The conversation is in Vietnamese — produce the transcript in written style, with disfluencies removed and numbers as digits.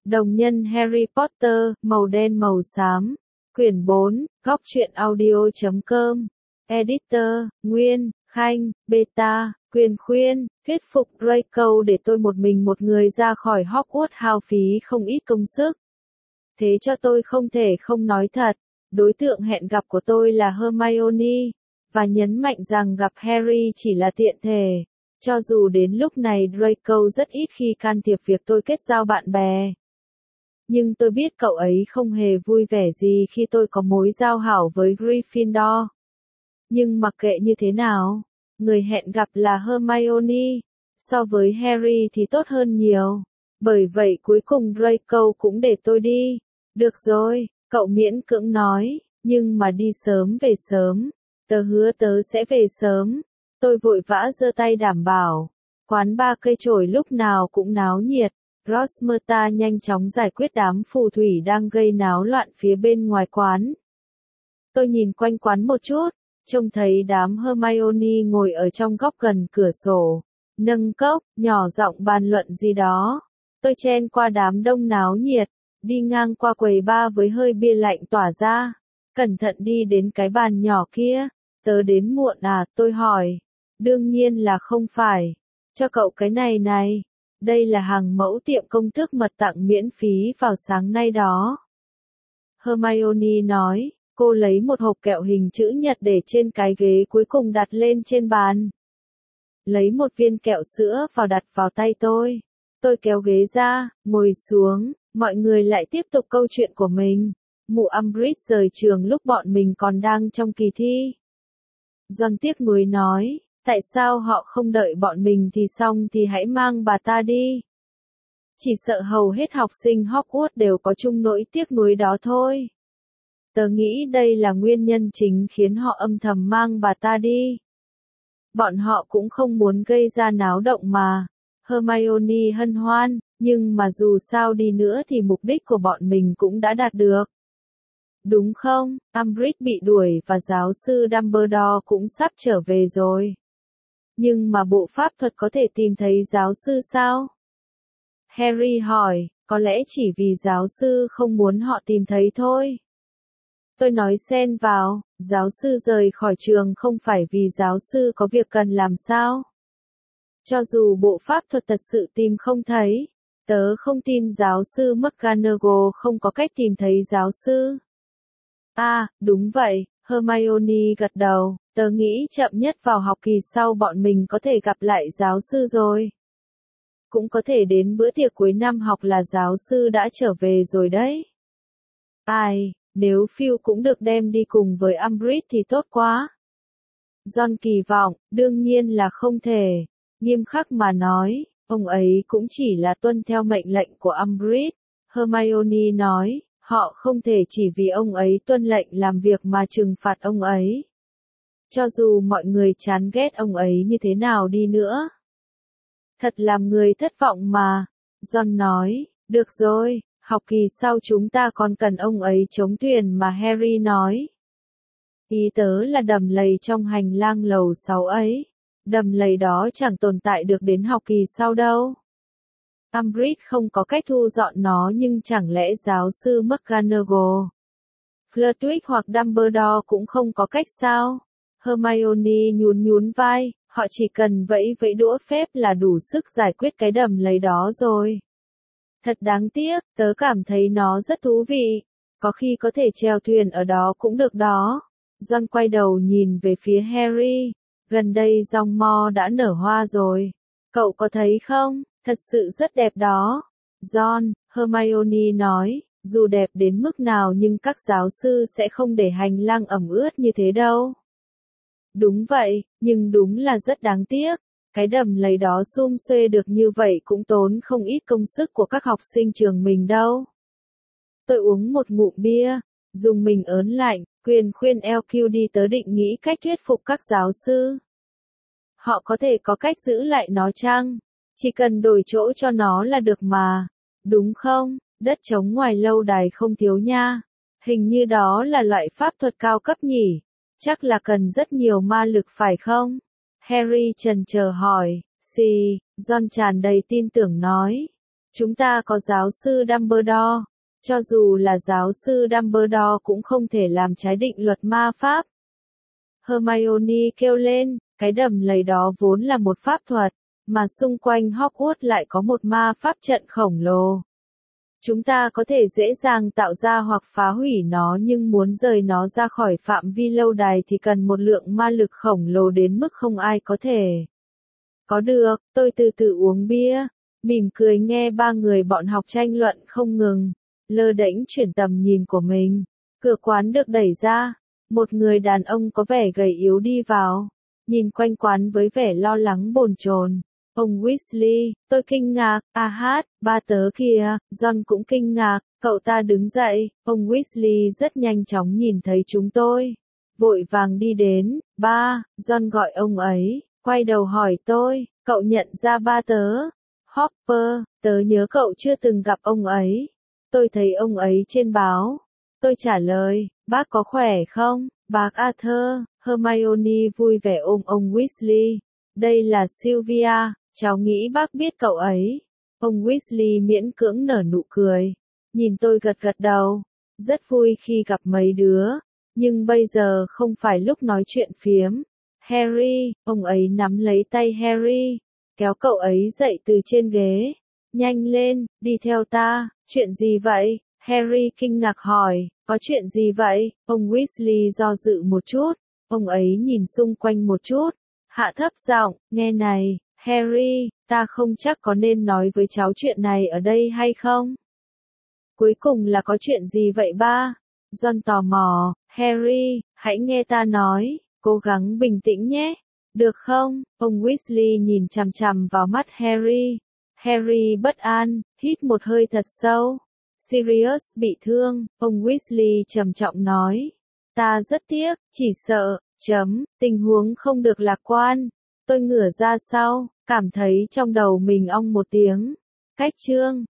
Đồng nhân Harry Potter, màu đen màu xám. Quyển 4, góc truyện audio.com. Editor, Nguyên, Khanh, Beta, Quyền khuyên, thuyết phục Draco để tôi một mình một người ra khỏi Hogwarts hao phí không ít công sức. Thế cho tôi không thể không nói thật, đối tượng hẹn gặp của tôi là Hermione, và nhấn mạnh rằng gặp Harry chỉ là tiện thể. Cho dù đến lúc này Draco rất ít khi can thiệp việc tôi kết giao bạn bè. Nhưng tôi biết cậu ấy không hề vui vẻ gì khi tôi có mối giao hảo với Gryffindor. Nhưng mặc kệ như thế nào, người hẹn gặp là Hermione. So với Harry thì tốt hơn nhiều. Bởi vậy cuối cùng Draco cũng để tôi đi. Được rồi, cậu miễn cưỡng nói, nhưng mà đi sớm về sớm. Tớ hứa tớ sẽ về sớm. Tôi vội vã giơ tay đảm bảo. Quán ba cây chổi lúc nào cũng náo nhiệt. Rosmerta nhanh chóng giải quyết đám phù thủy đang gây náo loạn phía bên ngoài quán. Tôi nhìn quanh quán một chút, trông thấy đám Hermione ngồi ở trong góc gần cửa sổ, nâng cốc, nhỏ giọng bàn luận gì đó. Tôi chen qua đám đông náo nhiệt, đi ngang qua quầy bar với hơi bia lạnh tỏa ra. Cẩn thận đi đến cái bàn nhỏ kia. Tớ đến muộn à, tôi hỏi. Đương nhiên là không phải. Cho cậu cái này này. Đây là hàng mẫu tiệm công tước mật tặng miễn phí vào sáng nay đó. Hermione nói, cô lấy một hộp kẹo hình chữ nhật để trên cái ghế cuối cùng đặt lên trên bàn. Lấy một viên kẹo sữa vào đặt vào tay tôi. Tôi kéo ghế ra, ngồi xuống, mọi người lại tiếp tục câu chuyện của mình. Mụ Umbridge rời trường lúc bọn mình còn đang trong kỳ thi. John tiếc nuối nói, tại sao họ không đợi bọn mình thì xong thì hãy mang bà ta đi. Chỉ sợ hầu hết học sinh Hogwarts đều có chung nỗi tiếc nuối đó thôi. Tớ nghĩ đây là nguyên nhân chính khiến họ âm thầm mang bà ta đi. Bọn họ cũng không muốn gây ra náo động mà. Hermione hân hoan, nhưng mà dù sao đi nữa thì mục đích của bọn mình cũng đã đạt được. Đúng không? Umbridge bị đuổi và giáo sư Dumbledore cũng sắp trở về rồi. Nhưng mà bộ pháp thuật có thể tìm thấy giáo sư sao? Harry hỏi, có lẽ chỉ vì giáo sư không muốn họ tìm thấy thôi. Tôi nói xen vào, giáo sư rời khỏi trường không phải vì giáo sư có việc cần làm sao? Cho dù bộ pháp thuật thật sự tìm không thấy, tớ không tin giáo sư McGonagall không có cách tìm thấy giáo sư. À, đúng vậy, Hermione gật đầu, tớ nghĩ chậm nhất vào học kỳ sau bọn mình có thể gặp lại giáo sư rồi. Cũng có thể đến bữa tiệc cuối năm học là giáo sư đã trở về rồi đấy. Ai, nếu Phil cũng được đem đi cùng với Umbridge thì tốt quá. John kỳ vọng, đương nhiên là không thể. Nghiêm khắc mà nói, ông ấy cũng chỉ là tuân theo mệnh lệnh của Umbridge. Hermione nói, họ không thể chỉ vì ông ấy tuân lệnh làm việc mà trừng phạt ông ấy. Cho dù mọi người chán ghét ông ấy như thế nào đi nữa. Thật làm người thất vọng mà. John nói, được rồi, học kỳ sau chúng ta còn cần ông ấy chống thuyền mà Harry nói. Ý tớ là đầm lầy trong hành lang lầu 6 ấy. Đầm lầy đó chẳng tồn tại được đến học kỳ sau đâu. Umbridge không có cách thu dọn nó nhưng chẳng lẽ giáo sư McGonagall, Flitwick hoặc Dumbledore cũng không có cách sao? Hermione nhún vai, họ chỉ cần vẫy vẫy đũa phép là đủ sức giải quyết cái đầm lầy đó rồi. Thật đáng tiếc, tớ cảm thấy nó rất thú vị. Có khi có thể chèo thuyền ở đó cũng được đó. John quay đầu nhìn về phía Harry. Gần đây rong mo đã nở hoa rồi. Cậu có thấy không? Thật sự rất đẹp đó. John, Hermione nói, dù đẹp đến mức nào nhưng các giáo sư sẽ không để hành lang ẩm ướt như thế đâu. Đúng vậy, nhưng đúng là rất đáng tiếc. Cái đầm lầy đó sum xuê được như vậy cũng tốn không ít công sức của các học sinh trường mình đâu. Tôi uống một ngụm bia, dùng mình ớn lạnh, Quyền khuyên LQ đi tớ định nghĩ cách thuyết phục các giáo sư. Họ có thể có cách giữ lại nó chăng? Chỉ cần đổi chỗ cho nó là được mà. Đúng không? Đất trống ngoài lâu đài không thiếu nha. Hình như đó là loại pháp thuật cao cấp nhỉ? Chắc là cần rất nhiều ma lực phải không? Harry chần chờ hỏi. John tràn đầy tin tưởng nói. Chúng ta có giáo sư Dumbledore. Cho dù là giáo sư Dumbledore cũng không thể làm trái định luật ma pháp. Hermione kêu lên, cái đầm lầy đó vốn là một pháp thuật, mà xung quanh Hogwarts lại có một ma pháp trận khổng lồ. Chúng ta có thể dễ dàng tạo ra hoặc phá hủy nó, nhưng muốn rời nó ra khỏi phạm vi lâu đài thì cần một lượng ma lực khổng lồ đến mức không ai có thể. Có được, tôi từ từ uống bia, mỉm cười nghe ba người bọn học tranh luận không ngừng, lơ đễnh chuyển tầm nhìn của mình. Cửa quán được đẩy ra, một người đàn ông có vẻ gầy yếu đi vào, nhìn quanh quán với vẻ lo lắng bồn chồn. Ông Weasley, tôi kinh ngạc, ba tớ kìa, John cũng kinh ngạc, cậu ta đứng dậy, ông Weasley rất nhanh chóng nhìn thấy chúng tôi. Vội vàng đi đến, ba, John gọi ông ấy, quay đầu hỏi tôi, cậu nhận ra ba tớ? Hopper, tớ nhớ cậu chưa từng gặp ông ấy. Tôi thấy ông ấy trên báo. Tôi trả lời, bác có khỏe không, bác Arthur? Hermione vui vẻ ôm ông Weasley. Đây là Sylvia, cháu nghĩ bác biết cậu ấy. Ông Weasley miễn cưỡng nở nụ cười. Nhìn tôi gật gật đầu. Rất vui khi gặp mấy đứa. Nhưng bây giờ không phải lúc nói chuyện phiếm. Harry, ông ấy nắm lấy tay Harry, kéo cậu ấy dậy từ trên ghế. Nhanh lên, đi theo ta, chuyện gì vậy? Harry kinh ngạc hỏi, có chuyện gì vậy? Ông Weasley do dự một chút, ông ấy nhìn xung quanh một chút, hạ thấp giọng, nghe này, Harry, ta không chắc có nên nói với cháu chuyện này ở đây hay không? Cuối cùng là có chuyện gì vậy ba? John tò mò, Harry, hãy nghe ta nói, cố gắng bình tĩnh nhé, được không? Ông Weasley nhìn chằm chằm vào mắt Harry. Harry bất an, hít một hơi thật sâu. Sirius bị thương, ông Weasley trầm trọng nói. Ta rất tiếc, chỉ sợ, tình huống không được lạc quan. Tôi ngửa ra sau, cảm thấy trong đầu mình ong một tiếng. Cách chương